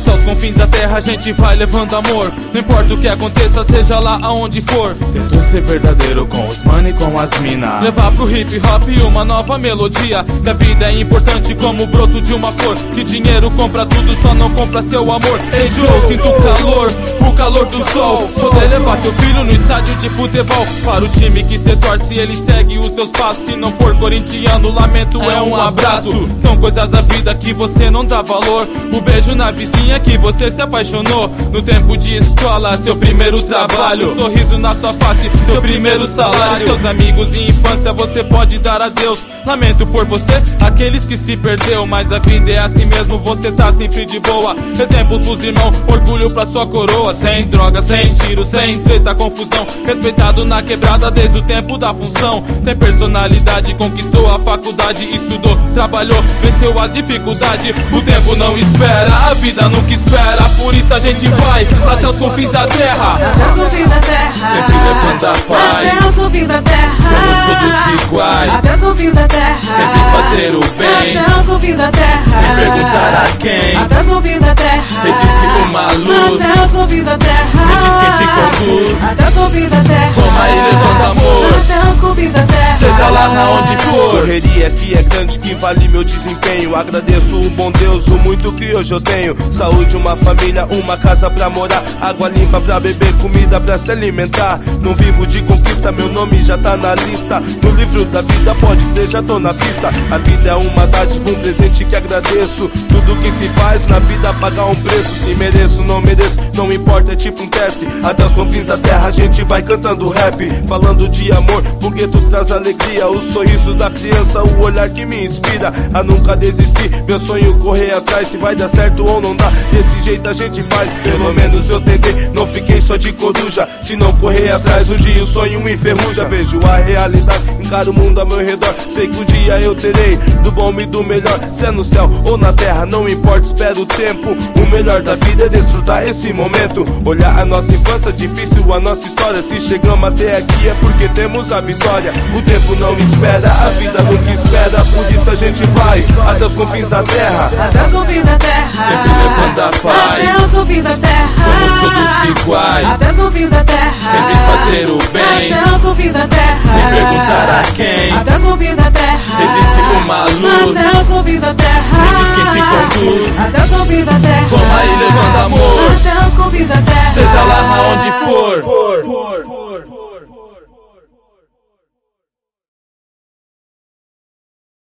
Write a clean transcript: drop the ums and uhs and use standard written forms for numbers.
Até os confins da terra a gente vai levando amor. Não importa o que aconteça, seja lá aonde for. Tento ser verdadeiro com os mano e com as mina. Levar pro hip hop uma nova melodia. Que a vida é importante como o broto de uma flor. Que dinheiro compra tudo, só não compra seu amor. Ei Joe, sinto o calor do sol. Poder levar seu filho no estádio de futebol. Para o time que cê torce, ele segue os seus passos. Se não for corintiano, lamento, é um abraço. São coisas da vida que você não dá valor. O beijo na vizinha que você se apaixonou. No tempo de escola, seu primeiro trabalho. Sorriso na sua face, seu primeiro salário. Seus amigos e infância você pode dar adeus. Lamento por você, aqueles que se perdeu. Mas a vida é assim mesmo, você tá sempre de boa. Exemplo pros irmãos, orgulho pra sua coroa. Sem droga, sem tiro, sem treta, confusão. Respeitado na quebrada desde o tempo da função. Tem personalidade, conquistou a faculdade. Estudou, trabalhou, venceu as dificuldades. O tempo não espera, a vida nunca espera. Por isso a gente vai até os confins da terra. Até os confins da terra. Sempre levando a paz. Até os confins da terra. Somos todos iguais. Até os confins da terra. Sempre fazer o bem. Até os confins da terra. Sem perguntar a quem. Até os confins da terra. Existe uma luz. Até os confins da terra. Me diz quem te conduz. Até os confins da terra. Toma aí levando amor. Até os confins da terra. Seja lá aonde for. Correria que é grande, que vale meu desempenho. Agradeço o bom Deus, o muito que hoje eu tenho. Saúde, uma família, uma casa pra morar. Água limpa pra beber, comida pra se alimentar. Não vivo de conquista, meu nome já tá na lista. No livro da vida, pode crer, já tô na pista. A vida é uma dádiva, um presente que agradeço. Tudo que se faz na vida paga um preço. Se mereço, não mereço, não importa, é tipo um teste. Até os confins da terra a gente vai cantando rap. Falando de amor, porque tu traz alegria. O sorriso da criança, o olhar que me inspira a nunca desistir, meu sonho correr atrás. Se vai dar certo ou não dá, desse jeito a gente faz. Pelo menos eu tentei, não fiquei só de coruja. Se não correr atrás, um dia o sonho enferruja. Vejo a realidade, encaro o mundo ao meu redor. Sei que um dia eu terei do bom e do melhor. Se é no céu ou na terra, não importa, espero o tempo. O melhor da vida é desfrutar esse momento. Olhar a nossa infância, difícil a nossa história. Se chegamos até aqui é porque temos a vitória. O tempo não espera, a vida nunca espera. Por isso a gente vai até os confins da terra. Até os confins da terra. Sempre levando a paz. Até os confins da terra. Somos todos iguais. Até os confins da terra. Sempre fazer o bem. Até os confins da terra. Sem perguntar a quem. Até os confins da terra. Existe uma luz. Até os confins da terra. Me diz quem te conduz. Até os confins da terra. Toma aí levando amor. Até os confins da terra. Seja lá aonde for.